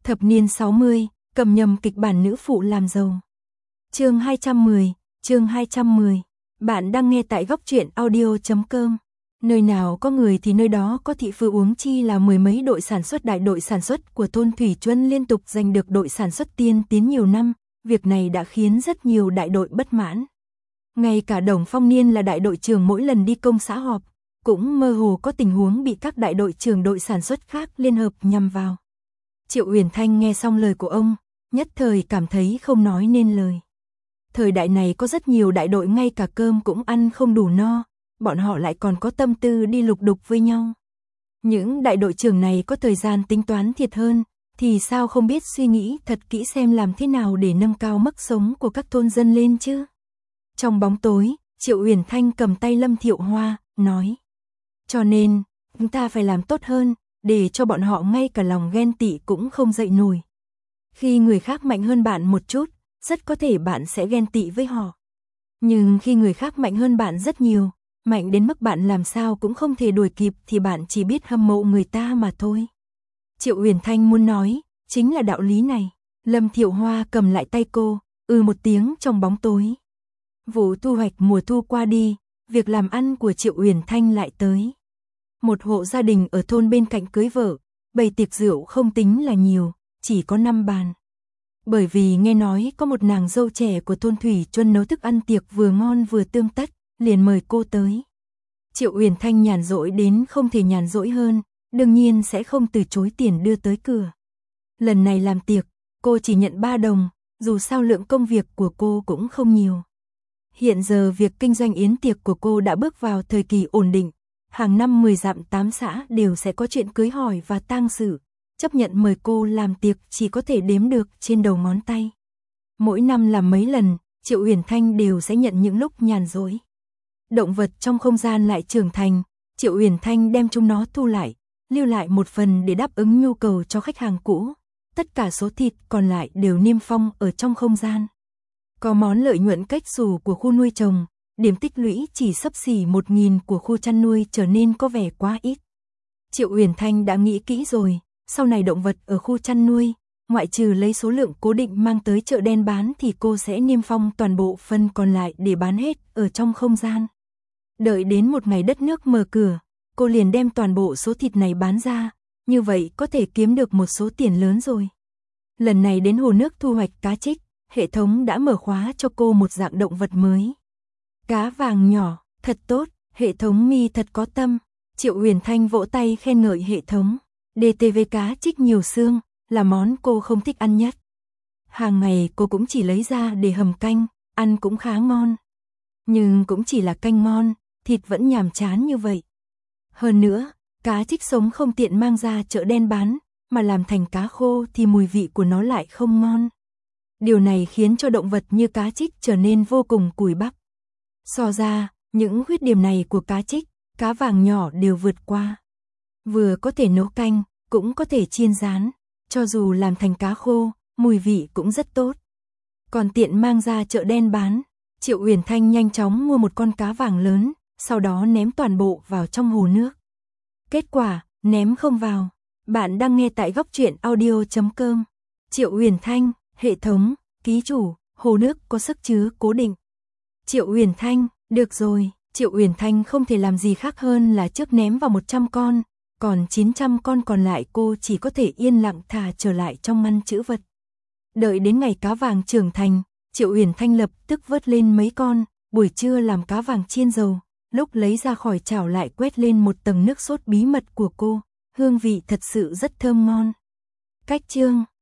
Thập niên 60, cầm nhầm kịch bản nữ phụ làm giàu. Chương 210. Bạn đang nghe tại góc truyện audio.com. Nơi nào có người thì nơi đó có thị phu, huống chi là mười mấy đội sản xuất. Đại đội sản xuất của thôn Thủy Chuân liên tục giành được đội sản xuất tiên tiến nhiều năm, việc này đã khiến rất nhiều đại đội bất mãn. Ngay cả Đồng Phong Niên là đại đội trưởng mỗi lần đi công xã họp, cũng mơ hồ có tình huống bị các đại đội trưởng đội sản xuất khác liên hợp nhằm vào. Triệu Uyển Thanh nghe xong lời của ông, nhất thời cảm thấy không nói nên lời. Thời đại này có rất nhiều đại đội ngay cả cơm cũng ăn không đủ no, bọn họ lại còn có tâm tư đi lục đục với nhau. Những đại đội trưởng này có thời gian tính toán thiệt hơn, thì sao không biết suy nghĩ thật kỹ xem làm thế nào để nâng cao mức sống của các thôn dân lên chứ. Trong bóng tối, Triệu Uyển Thanh cầm tay Lâm Thiệu Hoa, nói. Cho nên, chúng ta phải làm tốt hơn, để cho bọn họ ngay cả lòng ghen tị cũng không dậy nổi. Khi người khác mạnh hơn bạn một chút, rất có thể bạn sẽ ghen tị với họ. Nhưng khi người khác mạnh hơn bạn rất nhiều, mạnh đến mức bạn làm sao cũng không thể đuổi kịp thì bạn chỉ biết hâm mộ người ta mà thôi. Triệu Uyển Thanh muốn nói, chính là đạo lý này. Lâm Thiệu Hoa cầm lại tay cô, một tiếng trong bóng tối. Vụ thu hoạch mùa thu qua đi, việc làm ăn của Triệu Uyển Thanh lại tới. Một hộ gia đình ở thôn bên cạnh cưới vợ, bày tiệc rượu không tính là nhiều, chỉ có 5 bàn. Bởi vì nghe nói có một nàng dâu trẻ của thôn Thủy Chuân nấu thức ăn tiệc vừa ngon vừa tươm tất, liền mời cô tới. Triệu Uyển Thanh nhàn rỗi đến không thể nhàn rỗi hơn, đương nhiên sẽ không từ chối tiền đưa tới cửa. Lần này làm tiệc, cô chỉ nhận 3 đồng, dù sao lượng công việc của cô cũng không nhiều. Hiện giờ việc kinh doanh yến tiệc của cô đã bước vào thời kỳ ổn định, hàng năm 10 dặm 8 xã đều sẽ có chuyện cưới hỏi và tang sự, chấp nhận mời cô làm tiệc chỉ có thể đếm được trên đầu ngón tay. Mỗi năm làm mấy lần, Triệu Uyển Thanh đều sẽ nhận những lúc nhàn rỗi. Động vật trong không gian lại trưởng thành, Triệu Uyển Thanh đem chúng nó thu lại, lưu lại một phần để đáp ứng nhu cầu cho khách hàng cũ. Tất cả số thịt còn lại đều niêm phong ở trong không gian. Có món lợi nhuận cách xù của khu nuôi trồng, điểm tích lũy chỉ xấp xỉ 1.000 của khu chăn nuôi trở nên có vẻ quá ít. Triệu Uyển Thanh đã nghĩ kỹ rồi, sau này động vật ở khu chăn nuôi, ngoại trừ lấy số lượng cố định mang tới chợ đen bán thì cô sẽ niêm phong toàn bộ phần còn lại để bán hết ở trong không gian. Đợi đến một ngày đất nước mở cửa, cô liền đem toàn bộ số thịt này bán ra, như vậy có thể kiếm được một số tiền lớn rồi. Lần này đến hồ nước thu hoạch cá trích, hệ thống đã mở khóa cho cô một dạng động vật mới. Cá vàng nhỏ, thật tốt, hệ thống mi thật có tâm. Triệu Uyển Thanh vỗ tay khen ngợi hệ thống. DTV cá trích nhiều xương, là món cô không thích ăn nhất. Hàng ngày cô cũng chỉ lấy ra để hầm canh, ăn cũng khá ngon. Nhưng cũng chỉ là canh ngon, thịt vẫn nhàm chán như vậy. Hơn nữa, cá trích sống không tiện mang ra chợ đen bán, mà làm thành cá khô thì mùi vị của nó lại không ngon. Điều này khiến cho động vật như cá trích trở nên vô cùng cùi bắp. So ra, những khuyết điểm này của cá trích, cá vàng nhỏ đều vượt qua. Vừa có thể nấu canh, cũng có thể chiên rán, cho dù làm thành cá khô, mùi vị cũng rất tốt. Còn tiện mang ra chợ đen bán, Triệu Uyển Thanh nhanh chóng mua một con cá vàng lớn, sau đó ném toàn bộ vào trong hồ nước. Kết quả, ném không vào. Bạn đang nghe tại góc truyện audio.com. Triệu Uyển Thanh, hệ thống, ký chủ, hồ nước có sức chứa cố định. Triệu Uyển Thanh, được rồi. Triệu Uyển Thanh không thể làm gì khác hơn là trước ném vào 100 con, còn 900 con còn lại cô chỉ có thể yên lặng thả trở lại trong ngăn trữ vật. Đợi đến ngày cá vàng trưởng thành, Triệu Uyển Thanh lập tức vớt lên mấy con, buổi trưa làm cá vàng chiên dầu, lúc lấy ra khỏi chảo lại quét lên một tầng nước sốt bí mật của cô, hương vị thật sự rất thơm ngon. Cách chương